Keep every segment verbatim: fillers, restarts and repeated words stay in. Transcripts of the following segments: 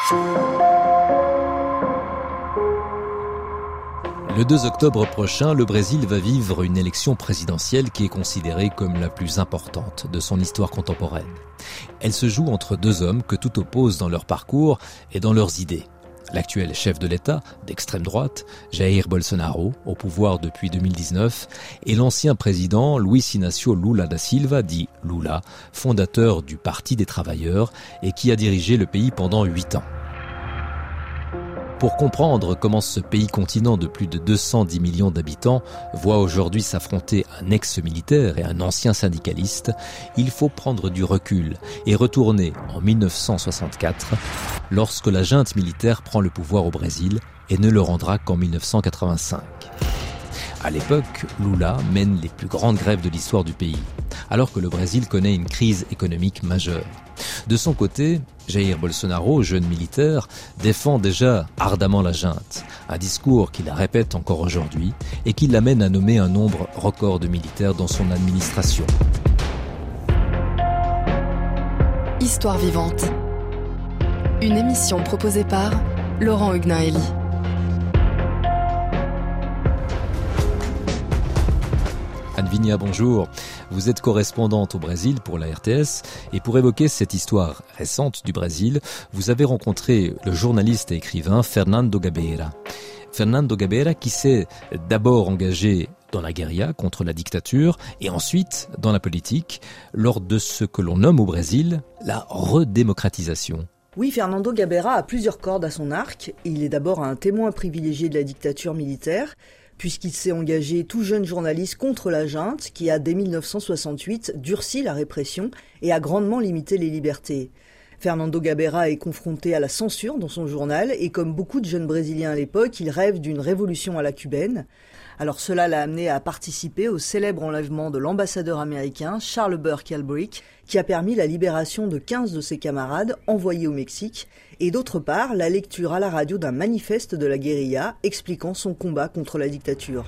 Le deux octobre prochain, le Brésil va vivre une élection présidentielle qui est considérée comme la plus importante de son histoire contemporaine. Elle se joue entre deux hommes que tout oppose dans leur parcours et dans leurs idées. L'actuel chef de l'État, d'extrême droite, Jair Bolsonaro, au pouvoir depuis deux mille dix-neuf, et l'ancien président Luiz Inácio Lula da Silva, dit Lula, fondateur du Parti des travailleurs et qui a dirigé le pays pendant huit ans. Pour comprendre comment ce pays-continent de plus de deux cent dix millions d'habitants voit aujourd'hui s'affronter un ex-militaire et un ancien syndicaliste, il faut prendre du recul et retourner en mille neuf cent soixante-quatre, lorsque la junte militaire prend le pouvoir au Brésil et ne le rendra qu'en mille neuf cent quatre-vingt-cinq. À l'époque, Lula mène les plus grandes grèves de l'histoire du pays, alors que le Brésil connaît une crise économique majeure. De son côté, Jair Bolsonaro, jeune militaire, défend déjà ardemment la junte, un discours qu'il répète encore aujourd'hui et qui l'amène à nommer un nombre record de militaires dans son administration. Histoire vivante. Une émission proposée par Laurent Huguenin-Hélie. Anne Vigna, bonjour. Vous êtes correspondante au Brésil pour la R T S et pour évoquer cette histoire récente du Brésil, vous avez rencontré le journaliste et écrivain Fernando Gabeira. Fernando Gabeira qui s'est d'abord engagé dans la guérilla contre la dictature et ensuite dans la politique lors de ce que l'on nomme au Brésil la redémocratisation. Oui, Fernando Gabeira a plusieurs cordes à son arc. Il est d'abord un témoin privilégié de la dictature militaire, puisqu'il s'est engagé tout jeune journaliste contre la junte qui a, dès mille neuf cent soixante-huit, durci la répression et a grandement limité les libertés. Fernando Gabeira est confronté à la censure dans son journal et comme beaucoup de jeunes Brésiliens à l'époque, il rêve d'une révolution à la cubaine. Alors cela l'a amené à participer au célèbre enlèvement de l'ambassadeur américain Charles Burke Albrecht, qui a permis la libération de quinze de ses camarades envoyés au Mexique, et d'autre part la lecture à la radio d'un manifeste de la guérilla expliquant son combat contre la dictature.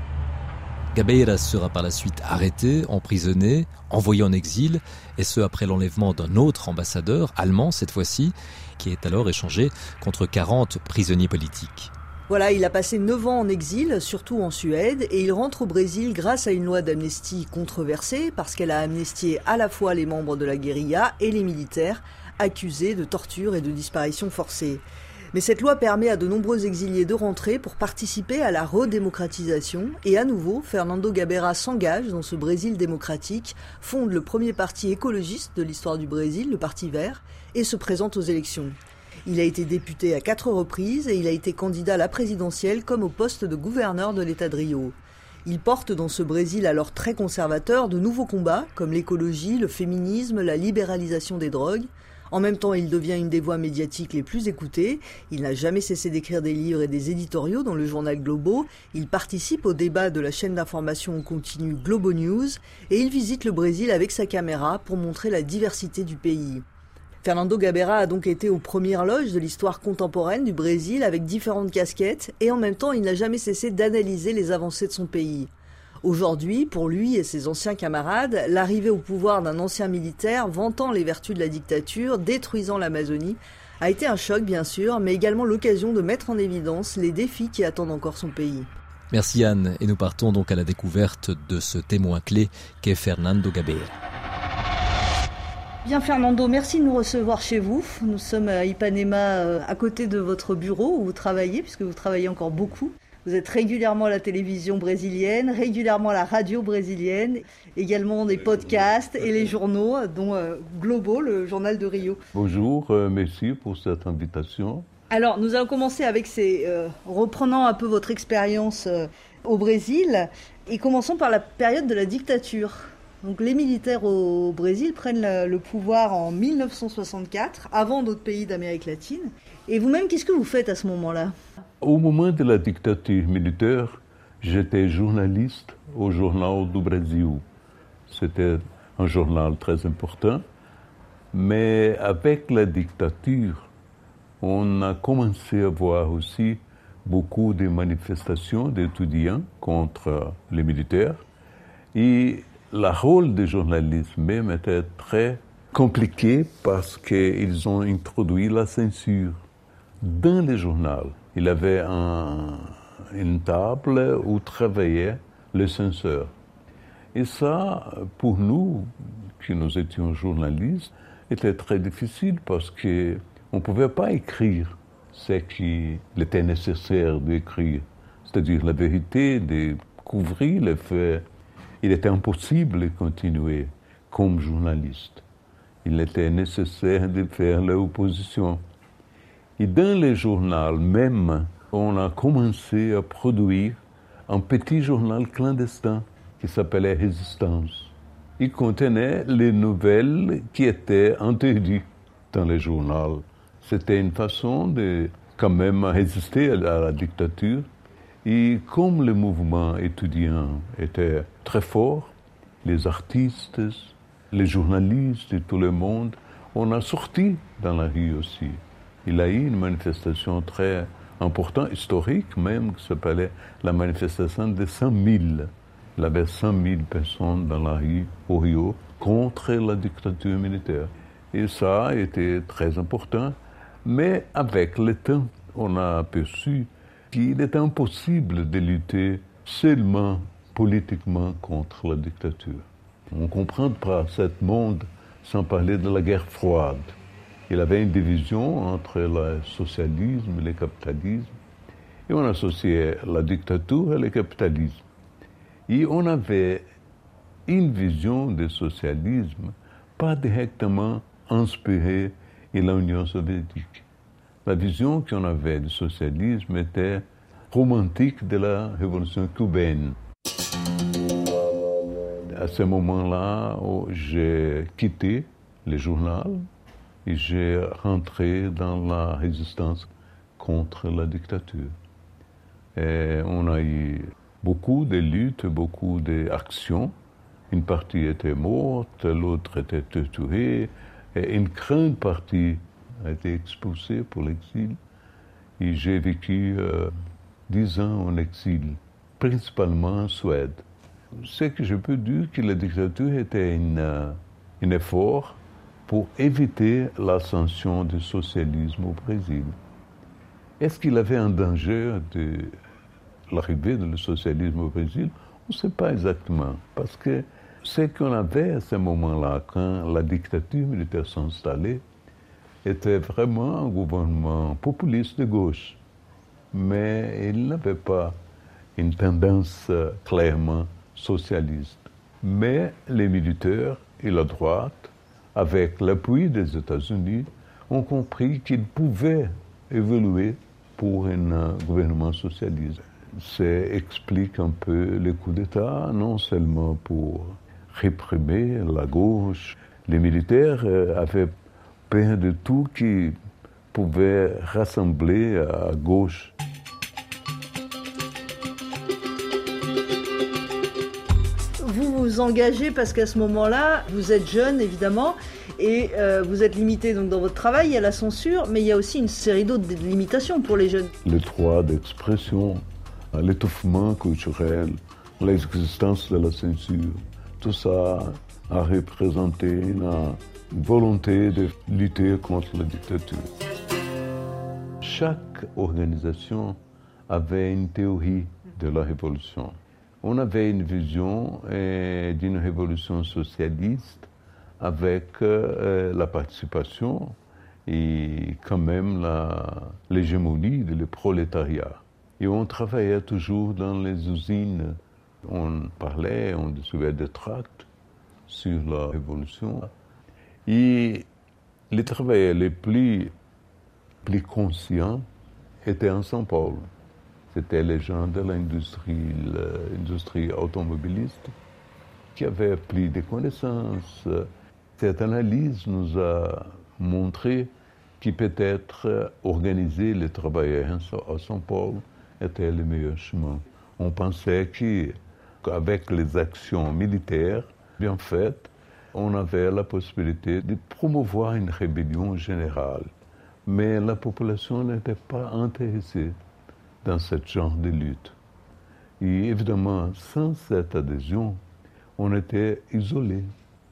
Gabeira sera par la suite arrêté, emprisonné, envoyé en exil, et ce après l'enlèvement d'un autre ambassadeur, allemand cette fois-ci, qui est alors échangé contre quarante prisonniers politiques. Voilà, il a passé neuf ans en exil, surtout en Suède, et il rentre au Brésil grâce à une loi d'amnistie controversée, parce qu'elle a amnistié à la fois les membres de la guérilla et les militaires, accusés de torture et de disparition forcée. Mais cette loi permet à de nombreux exiliés de rentrer pour participer à la redémocratisation, et à nouveau, Fernando Gabeira s'engage dans ce Brésil démocratique, fonde le premier parti écologiste de l'histoire du Brésil, le Parti Vert, et se présente aux élections. Il a été député à quatre reprises et il a été candidat à la présidentielle comme au poste de gouverneur de l'État de Rio. Il porte dans ce Brésil alors très conservateur de nouveaux combats comme l'écologie, le féminisme, la libéralisation des drogues. En même temps, il devient une des voix médiatiques les plus écoutées. Il n'a jamais cessé d'écrire des livres et des éditoriaux dans le journal Globo. Il participe au débat de la chaîne d'information en continu Globo News et il visite le Brésil avec sa caméra pour montrer la diversité du pays. Fernando Gabeira a donc été aux premières loges de l'histoire contemporaine du Brésil avec différentes casquettes et en même temps il n'a jamais cessé d'analyser les avancées de son pays. Aujourd'hui, pour lui et ses anciens camarades, l'arrivée au pouvoir d'un ancien militaire vantant les vertus de la dictature, détruisant l'Amazonie, a été un choc bien sûr, mais également l'occasion de mettre en évidence les défis qui attendent encore son pays. Merci Anne, et nous partons donc à la découverte de ce témoin clé qu'est Fernando Gabeira. Bien Fernando, merci de nous recevoir chez vous. Nous sommes à Ipanema, à côté de votre bureau où vous travaillez, puisque vous travaillez encore beaucoup. Vous êtes régulièrement à la télévision brésilienne, régulièrement à la radio brésilienne, également des podcasts et les journaux, dont euh, Globo, le journal de Rio. Bonjour, euh, merci pour cette invitation. Alors, nous allons commencer avec ces, euh, reprenant un peu votre expérience euh, au Brésil, et commençons par la période de la dictature. Donc les militaires au Brésil prennent le, le pouvoir en mille neuf cent soixante-quatre, avant d'autres pays d'Amérique latine. Et vous-même, qu'est-ce que vous faites à ce moment-là ? Au moment de la dictature militaire, j'étais journaliste au Journal du Brésil. C'était un journal très important. Mais avec la dictature, on a commencé à voir aussi beaucoup de manifestations d'étudiants contre les militaires. Et le rôle des journalistes même était très compliqué parce qu'ils ont introduit la censure. dans le journal, il avait un, une table où travaillait le censeur. Et ça, pour nous, qui nous étions journalistes, était très difficile parce qu'on ne pouvait pas écrire ce qu'il était nécessaire d'écrire, c'est-à-dire la vérité, de couvrir les faits. Il était impossible de continuer comme journaliste. Il était nécessaire de faire l'opposition. Et dans le journal même, on a commencé à produire un petit journal clandestin qui s'appelait Résistance. Il contenait les nouvelles qui étaient interdites dans le journal. C'était une façon de quand même résister à la dictature. Et comme le mouvement étudiant était très fort, les artistes, les journalistes et tout le monde, on a sorti dans la rue aussi. Il y a eu une manifestation très importante, historique même, qui s'appelait la manifestation des cent mille. Il y avait cent mille personnes dans la rue au Rio contre la dictature militaire. Et ça a été très important. Mais avec le temps, on a aperçu qu'il était impossible de lutter seulement politiquement contre la dictature. On ne comprend pas ce monde sans parler de la guerre froide. Il y avait une division entre le socialisme et le capitalisme. Et on associait la dictature et le capitalisme. Et on avait une vision du socialisme pas directement inspirée de l'Union soviétique. La vision qu'on avait du socialisme était romantique de la révolution cubaine. À ce moment-là, j'ai quitté le journal et j'ai rentré dans la résistance contre la dictature. Et on a eu beaucoup de luttes, beaucoup d'actions. Une partie était morte, l'autre était torturée, et une grande partie a été expulsée pour l'exil. Et j'ai vécu euh, dix ans en exil, principalement en Suède. Ce que je peux dire, que la dictature était une, uh, un effort pour éviter l'ascension du socialisme au Brésil. Est-ce qu'il avait un danger de l'arrivée du socialisme au Brésil? On ne sait pas exactement, parce que ce qu'on avait à ce moment-là, quand la dictature militaire s'installait, était vraiment un gouvernement populiste de gauche. Mais il n'avait pas une tendance clairement socialiste. Mais les militaires et la droite, avec l'appui des États-Unis, ont compris qu'ils pouvaient évoluer pour un gouvernement socialiste. Ça explique un peu le coup d'État, non seulement pour réprimer la gauche. Les militaires avaient peur de tout qui pouvait rassembler à gauche. Vous vous engagez parce qu'à ce moment-là, vous êtes jeune évidemment, et euh, vous êtes limité donc dans votre travail, il y a la censure, mais il y a aussi une série d'autres limitations pour les jeunes. Le droit d'expression, l'étouffement culturel, l'existence de la censure, tout ça a représenté une volonté de lutter contre la dictature. Chaque organisation avait une théorie de la révolution. On avait une vision eh, d'une révolution socialiste avec euh, la participation et quand même la, l'hégémonie du prolétariat. Et on travaillait toujours dans les usines. On parlait, on distribuait des tracts sur la révolution. Et les travailleurs les plus, plus conscients étaient en São Paulo. C'était les gens de l'industrie, l'industrie automobiliste qui avaient plus de connaissances. Cette analyse nous a montré que peut-être organiser les travailleurs à São Paulo était le meilleur chemin. On pensait que, qu'avec les actions militaires bien faites, on avait la possibilité de promouvoir une rébellion générale. Mais la population n'était pas intéressée dans ce genre de lutte. Et évidemment, sans cette adhésion, on était isolé.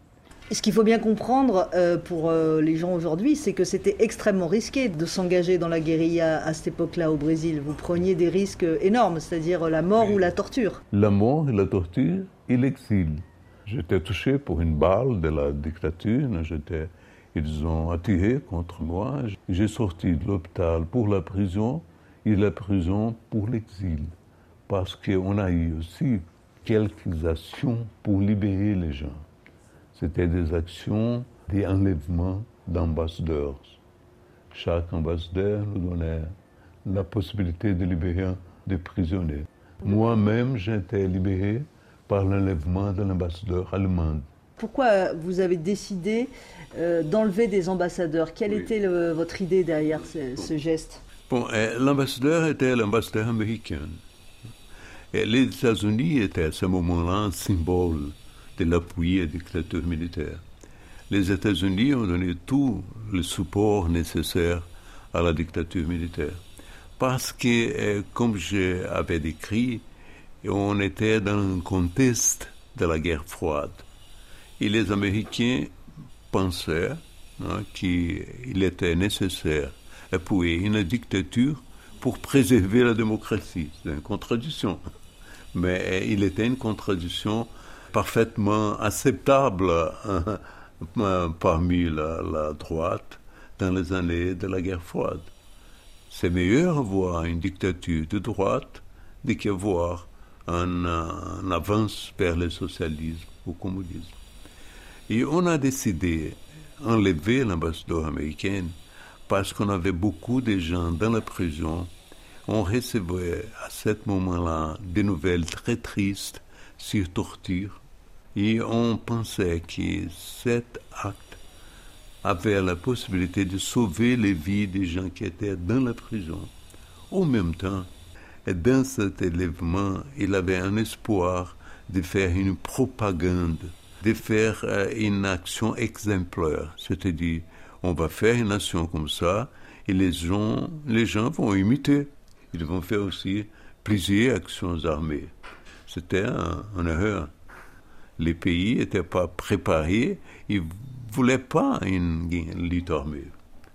Ce qu'il faut bien comprendre euh, pour euh, les gens aujourd'hui, c'est que c'était extrêmement risqué de s'engager dans la guérilla à cette époque-là au Brésil. Vous preniez des risques énormes, c'est-à-dire la mort oui. ou la torture. La mort et la torture et l'exil. J'étais touché pour une balle de la dictature. J'étais, ils ont attiré contre moi. J'ai sorti de l'hôpital pour la prison et la prison pour l'exil. Parce qu'on a eu aussi quelques actions pour libérer les gens. C'était des actions d'enlèvement d'ambassadeurs. Chaque ambassadeur nous donnait la possibilité de libérer des prisonniers. Moi-même, j'ai été libéré par l'enlèvement de l'ambassadeur allemand. Pourquoi vous avez décidé euh, d'enlever des ambassadeurs? Quelle oui. était le, votre idée derrière ce, ce geste? Bon, euh, l'ambassadeur était l'ambassadeur américain. Et les États-Unis étaient à ce moment-là un symbole de l'appui à la dictature militaire. Les États-Unis ont donné tout le support nécessaire à la dictature militaire. Parce que, comme j'avais décrit, on était dans un contexte de la guerre froide. Et les Américains pensaient hein, qu'il était nécessaire d'appuyer une dictature pour préserver la démocratie. C'est une contradiction. Mais il était une contradiction parfaitement acceptable hein, parmi la, la droite dans les années de la guerre froide. C'est meilleur avoir une dictature de droite de qu'avoir un, un avance vers le socialisme ou le communisme. Et on a décidé d'enlever l'ambassadeur américain parce qu'on avait beaucoup de gens dans la prison. On recevait à ce moment-là des nouvelles très tristes sur torture. Et on pensait que cet acte avait la possibilité de sauver les vies des gens qui étaient dans la prison. En même temps, dans cet élément, il avait un espoir de faire une propagande, de faire une action exemplaire. C'est-à-dire, on va faire une action comme ça et les gens, les gens vont imiter. Ils vont faire aussi plusieurs actions armées. C'était un, un erreur. Les pays n'étaient pas préparés, ils ne voulaient pas une, une lutte armée.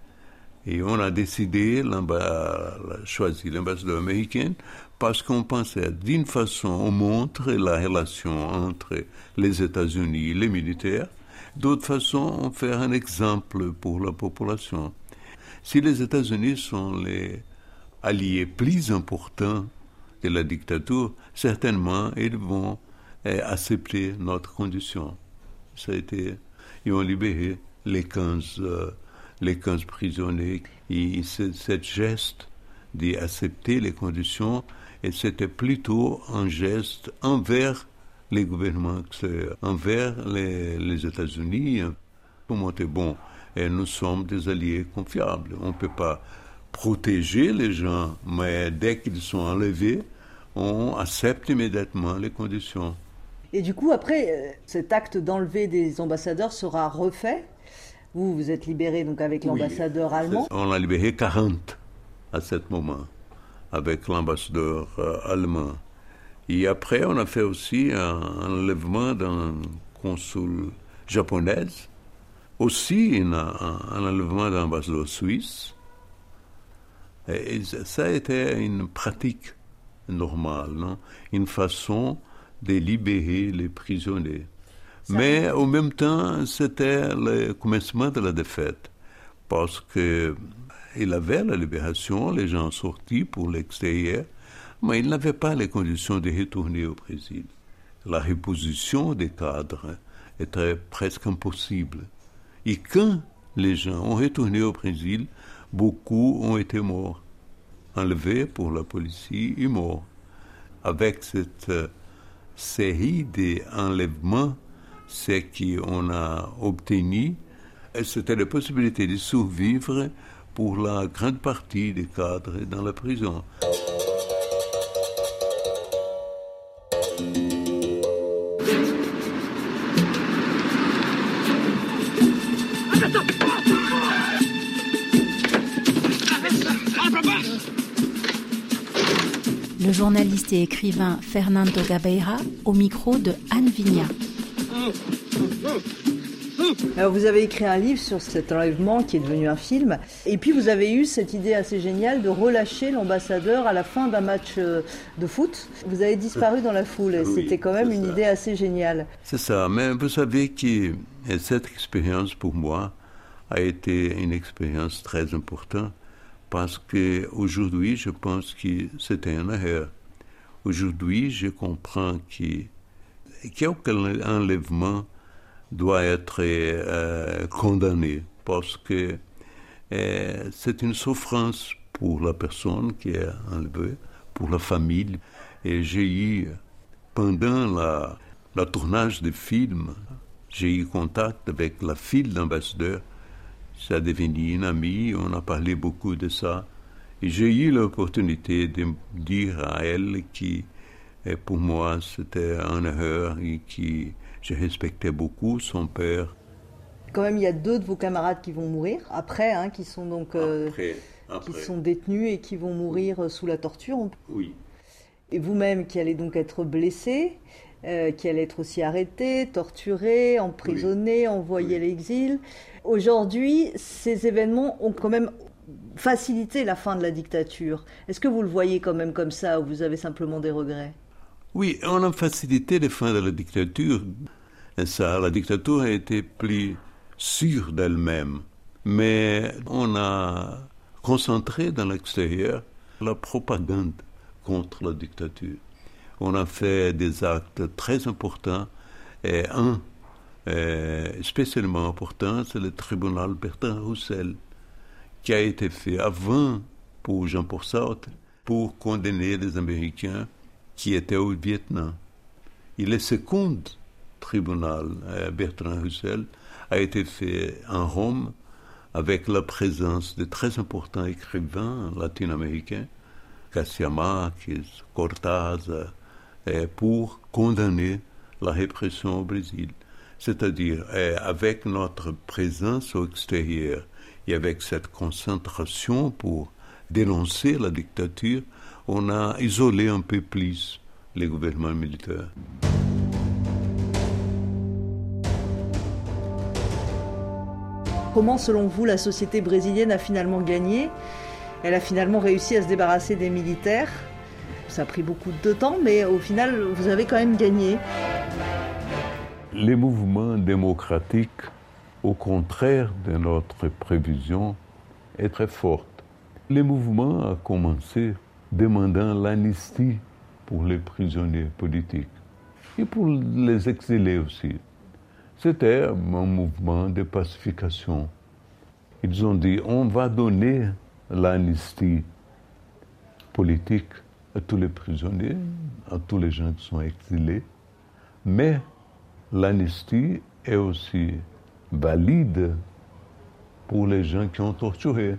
Et on a décidé de choisir l'ambassadeur américain parce qu'on pensait d'une façon, on montre la relation entre les États-Unis et les militaires, d'autre façon, on fait un exemple pour la population. Si les États-Unis sont les alliés plus importants de la dictature, certainement ils vont eh, accepter notre condition. Ça a été, ils ont libéré les quinze, euh, les quinze prisonniers. Et ce, ce geste d'accepter les conditions, et c'était plutôt un geste envers les gouvernements, envers les, les États-Unis. Pour montrer, bon, et nous sommes des alliés confiables. On ne peut pas protéger les gens, mais dès qu'ils sont enlevés, on accepte immédiatement les conditions. Et du coup, après, cet acte d'enlever des ambassadeurs sera refait. Vous, vous êtes libéré donc avec l'ambassadeur oui, allemand. On a libéré quarante à ce moment, avec l'ambassadeur euh, allemand. Et après, on a fait aussi un, un enlèvement d'un consul japonais, aussi un, un, un enlèvement d'un ambassadeur suisse. Et ça a été une pratique normale, non? Une façon de libérer les prisonniers. Ça Mais en même temps, c'était le commencement de la défaite, parce qu'il avait la libération, les gens sortis pour l'extérieur, mais il n'avait pas les conditions de retourner au Brésil. La reposition des cadres était presque impossible. Et quand les gens ont retourné au Brésil, beaucoup ont été morts, enlevés pour la police et morts. Avec cette euh, série d'enlèvements, ce qu'on a obtenu, c'était la possibilité de survivre pour la grande partie des cadres dans la prison. Le journaliste et écrivain Fernando Gabeira au micro de Anne Vigna. Alors vous avez écrit un livre sur cet enlèvement qui est devenu un film. Et puis vous avez eu cette idée assez géniale de relâcher l'ambassadeur à la fin d'un match de foot. Vous avez disparu dans la foule. Et oui, c'était quand même une ça. idée assez géniale. C'est ça. Mais vous savez que cette expérience pour moi a été une expérience très importante parce qu'aujourd'hui, je pense que c'était une erreur. Aujourd'hui, je comprends que quel enlèvement doit être euh, condamné parce que euh, c'est une souffrance pour la personne qui est enlevée, pour la famille. Et j'ai eu, pendant la, le tournage du film, j'ai eu contact avec la fille de l'ambassadeur. Ça a devenu une amie, on a parlé beaucoup de ça. Et j'ai eu l'opportunité de dire à elle que pour moi c'était une erreur et que je respectais beaucoup son père. Quand même, il y a deux de vos camarades qui vont mourir après, hein, qui sont donc euh, après, après. qui sont détenus et qui vont mourir sous la torture. Oui. Et vous-même qui allez donc être blessé, euh, qui allez être aussi arrêté, torturé, emprisonné, oui. envoyé oui. à l'exil. Aujourd'hui, ces événements ont quand même facilité la fin de la dictature. Est-ce que vous le voyez quand même comme ça ou vous avez simplement des regrets ? Oui, on a facilité la fin de la dictature. Et ça, la dictature a été plus sûre d'elle-même. Mais on a concentré dans l'extérieur la propagande contre la dictature. On a fait des actes très importants. Et un euh, spécialement important, c'est le tribunal Bertrand Russell, qui a été fait avant pour Jean-Paul Sartre, pour condamner les Américains qui étaient au Vietnam. Et le second tribunal, euh, Bertrand Russell, a été fait en Rome avec la présence de très importants écrivains latino-américains, Garcia Marquez, Cortázar, euh, pour condamner la répression au Brésil. C'est-à-dire, euh, avec notre présence au extérieur et avec cette concentration pour dénoncer la dictature, on a isolé un peu plus les gouvernements militaires. Comment, selon vous, la société brésilienne a finalement gagné ? Elle a finalement réussi à se débarrasser des militaires. Ça a pris beaucoup de temps, mais au final, vous avez quand même gagné. Les mouvements démocratiques, au contraire de notre prévision, est très forte. Le mouvement a commencé demandant l'amnistie pour les prisonniers politiques et pour les exilés aussi. C'était un mouvement de pacification. Ils ont dit, on va donner l'amnistie politique à tous les prisonniers, à tous les gens qui sont exilés, mais l'amnistie est aussi valide pour les gens qui ont torturé.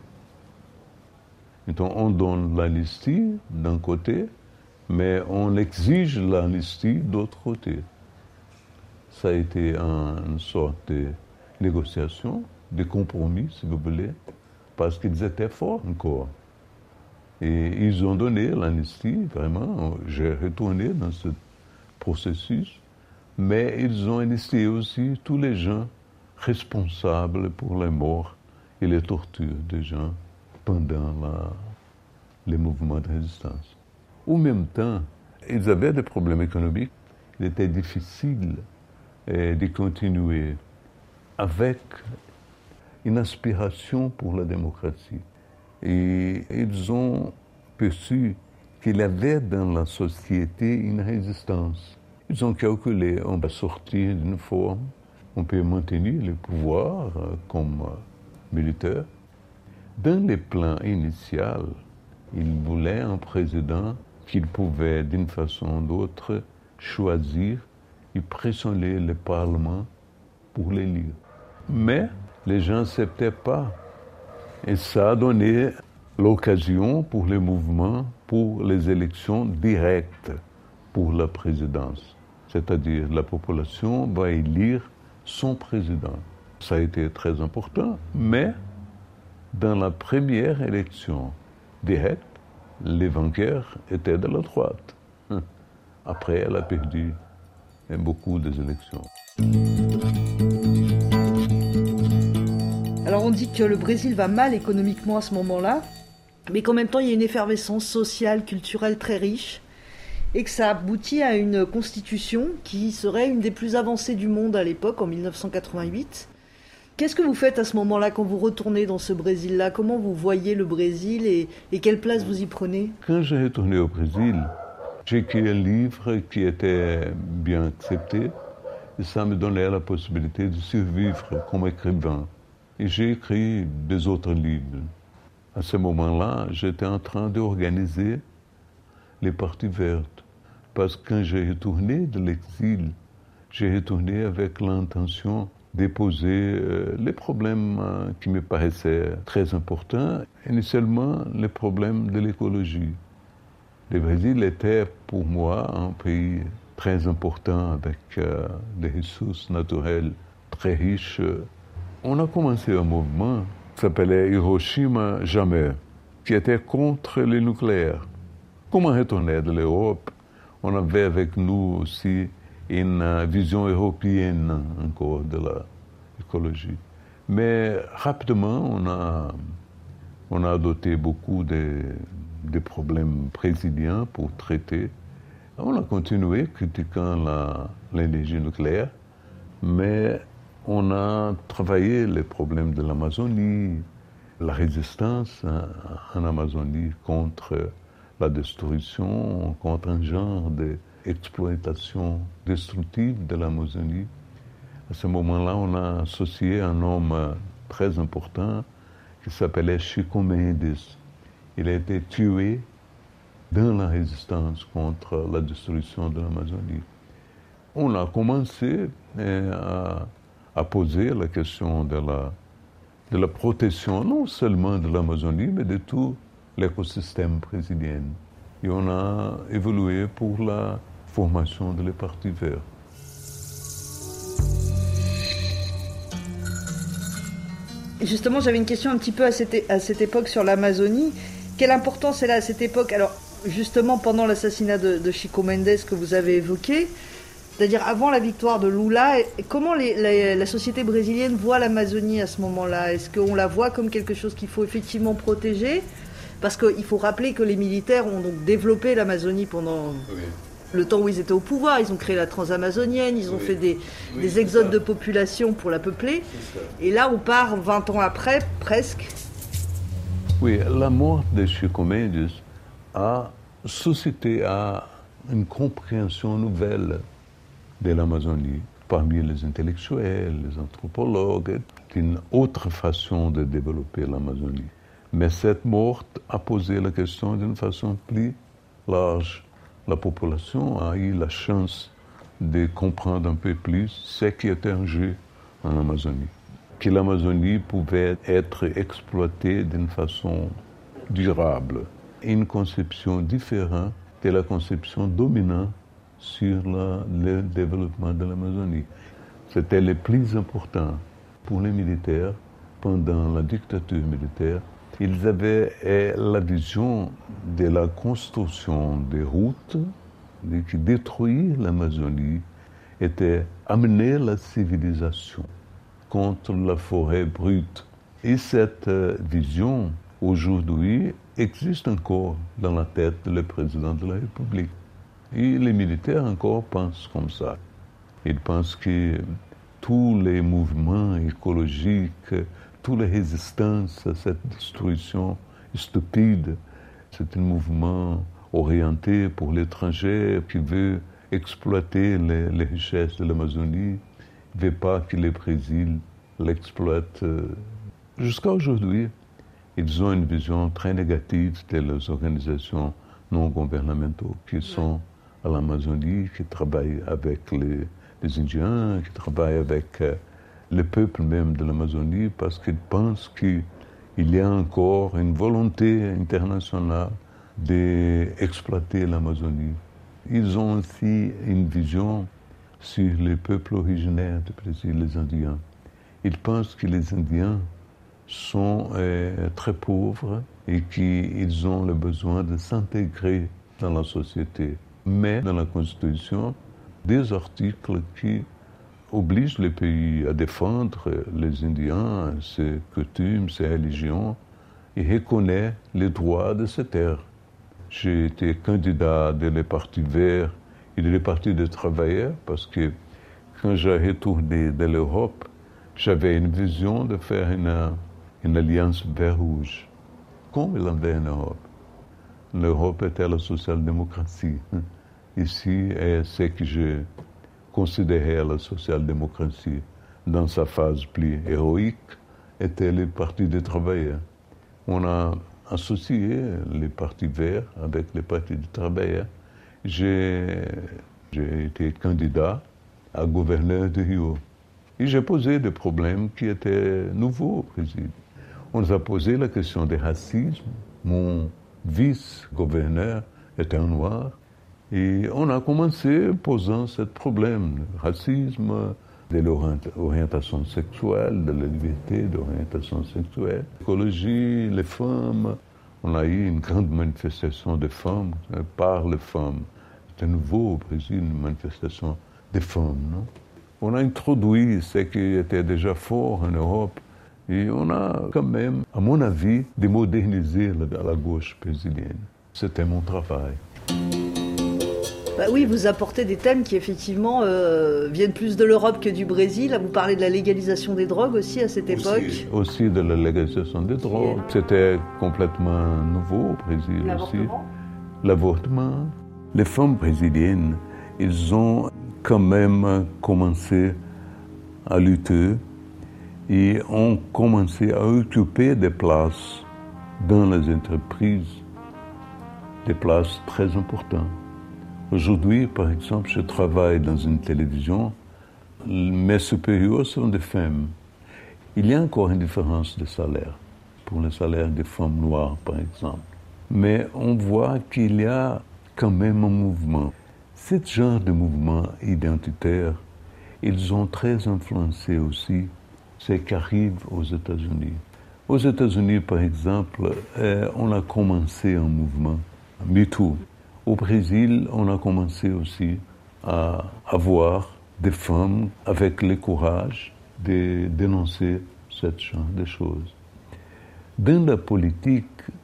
Donc on donne l'amnistie d'un côté, mais on exige l'amnistie d'autre côté. Ça a été un, une sorte de négociation, de compromis, si vous voulez, parce qu'ils étaient forts encore. Et ils ont donné l'amnistie, vraiment, j'ai retourné dans ce processus, mais ils ont amnistié aussi tous les gens responsables pour les morts et les tortures des gens pendant la, les mouvements de résistance. En même temps, ils avaient des problèmes économiques. Il était difficile eh, de continuer avec une aspiration pour la démocratie. Et ils ont perçu qu'il y avait dans la société une résistance. Ils ont calculé, on va sortir d'une forme, on peut maintenir le pouvoir euh, comme euh, militaire. Dans les plans initial, ils voulaient un président qu'ils pouvaient, d'une façon ou d'autre, choisir et pressionner le Parlement pour l'élire. Mais les gens n'acceptaient pas. Et ça a donné l'occasion pour les mouvements, pour les élections directes pour la présidence. C'est-à-dire la population va élire son président. Ça a été très important, mais dans la première élection directe, les vainqueurs étaient de la droite. Après, elle a perdu beaucoup des élections. Alors on dit que le Brésil va mal économiquement à ce moment-là, mais qu'en même temps il y a une effervescence sociale, culturelle très riche, et que ça aboutit à une constitution qui serait une des plus avancées du monde à l'époque, en dix-neuf cent quatre-vingt-huit. Qu'est-ce que vous faites à ce moment-là quand vous retournez dans ce Brésil-là? Comment vous voyez le Brésil et, et quelle place vous y prenez? Quand j'ai retourné au Brésil, j'ai écrit un livre qui était bien accepté et ça me donnait la possibilité de survivre comme écrivain. Et j'ai écrit des autres livres. À ce moment-là, j'étais en train d'organiser les parties vertes. Parce que quand j'ai retourné de l'exil, j'ai retourné avec l'intention de poser euh, les problèmes euh, qui me paraissaient très importants. Initialement, les problèmes de l'écologie. Le Brésil était pour moi un pays très important avec euh, des ressources naturelles très riches. On a commencé un mouvement qui s'appelait Hiroshima Jamais, qui était contre le nucléaire. Comme on retournait de l'Europe, on avait avec nous aussi une vision européenne encore de l'écologie. Mais rapidement, on a, on a adopté beaucoup de, de problèmes brésiliens pour traiter. On a continué critiquant la, l'énergie nucléaire, mais on a travaillé les problèmes de l'Amazonie, la résistance en Amazonie contre la destruction, contre un genre d'exploitation destructive de l'Amazonie. À ce moment-là, on a associé un homme très important qui s'appelait Chico Mendes. Il a été tué dans la résistance contre la destruction de l'Amazonie. On a commencé à, à poser la question de la, de la protection, non seulement de l'Amazonie, mais de tout l'écosystème brésilien. Et on a évolué pour la formation de les partis verts. Justement, j'avais une question un petit peu à cette, à cette époque sur l'Amazonie. Quelle importance elle a à cette époque? Alors, justement, pendant l'assassinat de, de Chico Mendes que vous avez évoqué, c'est-à-dire avant la victoire de Lula, comment les, la, la société brésilienne voit l'Amazonie à ce moment-là? Est-ce qu'on la voit comme quelque chose qu'il faut effectivement protéger? Parce qu'il faut rappeler que les militaires ont donc développé l'Amazonie pendant oui. le temps où ils étaient au pouvoir. Ils ont créé la Transamazonienne, ils ont oui. fait des, oui, des exodes ça. de population pour la peupler. Et là, on part vingt ans après, presque. Oui, la mort de Chico Mendes a suscité à une compréhension nouvelle de l'Amazonie parmi les intellectuels, les anthropologues, une autre façon de développer l'Amazonie. Mais cette mort a posé la question d'une façon plus large. La population a eu la chance de comprendre un peu plus ce qui était en jeu en Amazonie. Que l'Amazonie pouvait être exploitée d'une façon durable. Une conception différente de la conception dominante sur la, le développement de l'Amazonie. C'était le plus important pour les militaires pendant la dictature militaire. Ils avaient la vision de la construction des routes qui détruire l'Amazonie était amener la civilisation contre la forêt brute. Et cette vision, aujourd'hui, existe encore dans la tête du président de la République. Et les militaires encore pensent comme ça. Ils pensent que tous les mouvements écologiques, toutes les résistances à cette destruction stupide, c'est un mouvement orienté pour l'étranger qui veut exploiter les, les richesses de l'Amazonie, ne veut pas que le Brésil l'exploite. Jusqu'à aujourd'hui, ils ont une vision très négative des organisations non gouvernementales qui sont à l'Amazonie, qui travaillent avec les, les Indiens, qui travaillent avec euh, le peuple même de l'Amazonie, parce qu'ils pensent qu'il y a encore une volonté internationale d'exploiter l'Amazonie. Ils ont aussi une vision sur les peuples originaires du Brésil, les Indiens. Ils pensent que les Indiens sont euh, très pauvres et qu'ils ont le besoin de s'intégrer dans la société. Mais dans la Constitution, des articles qui oblige les pays à défendre les Indiens, ses coutumes, ses religions, et reconnaît les droits de ces terres. J'ai été candidat de les partis verts et de les partis des travailleurs parce que quand j'ai retourné de l'Europe, j'avais une vision de faire une, une alliance vert-rouge, comme il en avait en Europe. L'Europe était la social-démocratie. Ici est ce que je considérais la social-démocratie dans sa phase plus héroïque, était le Parti des travailleurs. On a associé les partis verts avec les partis des travailleurs. J'ai, j'ai été candidat à gouverneur de Rio. Et j'ai posé des problèmes qui étaient nouveaux au Brésil. On nous a posé la question du racisme. Mon vice-gouverneur était un noir. Et on a commencé posant ce problème, le racisme, de l'orientation sexuelle, de la liberté d'orientation sexuelle, l'écologie, les femmes. On a eu une grande manifestation de femmes, par les femmes. C'était nouveau au Brésil, une manifestation des femmes, non? On a introduit ce qui était déjà fort en Europe et on a quand même, à mon avis, démodernisé la, la gauche brésilienne. C'était mon travail. Bah oui, vous apportez des thèmes qui effectivement euh, viennent plus de l'Europe que du Brésil. Vous parlez de la légalisation des drogues aussi à cette époque. Aussi, aussi de la légalisation des drogues. C'était complètement nouveau au Brésil aussi. L'avortement. Les femmes brésiliennes, ils ont quand même commencé à lutter et ont commencé à occuper des places dans les entreprises, des places très importantes. Aujourd'hui, par exemple, je travaille dans une télévision, mes supérieurs sont des femmes. Il y a encore une différence de salaire, pour le salaire des femmes noires, par exemple. Mais on voit qu'il y a quand même un mouvement. Ce genre de mouvement identitaire, ils ont très influencé aussi ce qui arrive aux États-Unis. Aux États-Unis, par exemple, on a commencé un mouvement, MeToo. Au Brésil, on a commencé aussi à avoir des femmes avec le courage de dénoncer ce genre de choses. Dans la politique,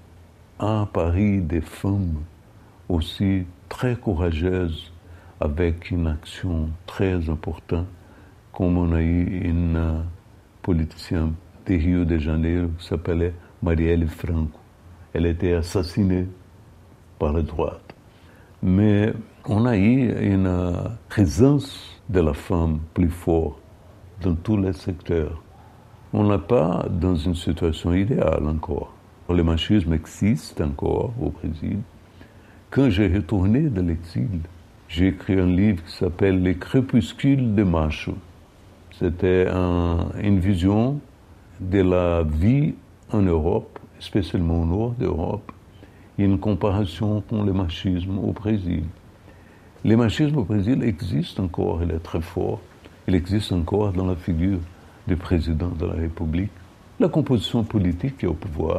à Paris, des femmes aussi très courageuses, avec une action très importante, comme on a eu une uh, politicienne de Rio de Janeiro qui s'appelait Marielle Franco. Elle était assassinée par la droite. Mais on a eu une uh, présence de la femme plus forte dans tous les secteurs. On n'est pas dans une situation idéale encore. Le machisme existe encore au Brésil. Quand j'ai retourné de l'exil, j'ai écrit un livre qui s'appelle « Les crépuscules des machos ». C'était un, une vision de la vie en Europe, spécialement au nord d'Europe, et une comparaison avec le machisme au Brésil. Le machisme au Brésil existe encore, il est très fort. Il existe encore dans la figure du président de la République, la composition politique est au pouvoir.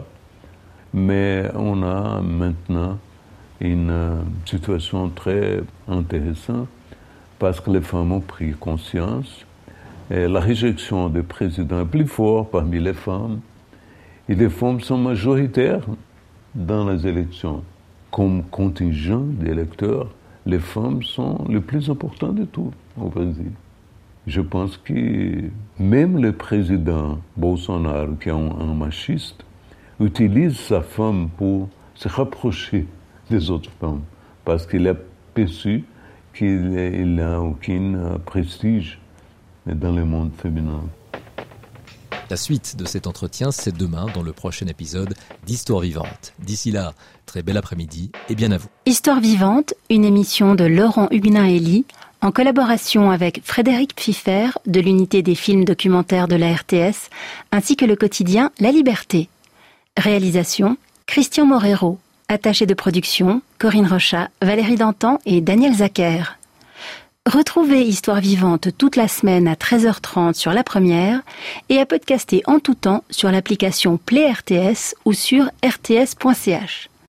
Mais on a maintenant une situation très intéressante parce que les femmes ont pris conscience. Et la réjection du président est plus forte parmi les femmes. Et les femmes sont majoritaires dans les élections. Comme contingent d'électeurs, les femmes sont les plus importantes de tout au Brésil. Je pense que même le président Bolsonaro, qui est un, un machiste, utilise sa femme pour se rapprocher des autres femmes, parce qu'il a perçu qu'il n'a aucun prestige dans le monde féminin. La suite de cet entretien, c'est demain dans le prochain épisode d'Histoire vivante. D'ici là, très bel après-midi et bien à vous. Histoire vivante, une émission de Laurent Huguenin-Hélie, en collaboration avec Frédéric Pfiffer de l'unité des films documentaires de la R T S, ainsi que le quotidien La Liberté. Réalisation, Christian Morero. Attaché de production, Corinne Rochat, Valérie Dantan et Daniel Zacher. Retrouvez Histoire vivante toute la semaine à treize heures trente sur La Première et à podcaster en tout temps sur l'application Play R T S ou sur r t s point c h.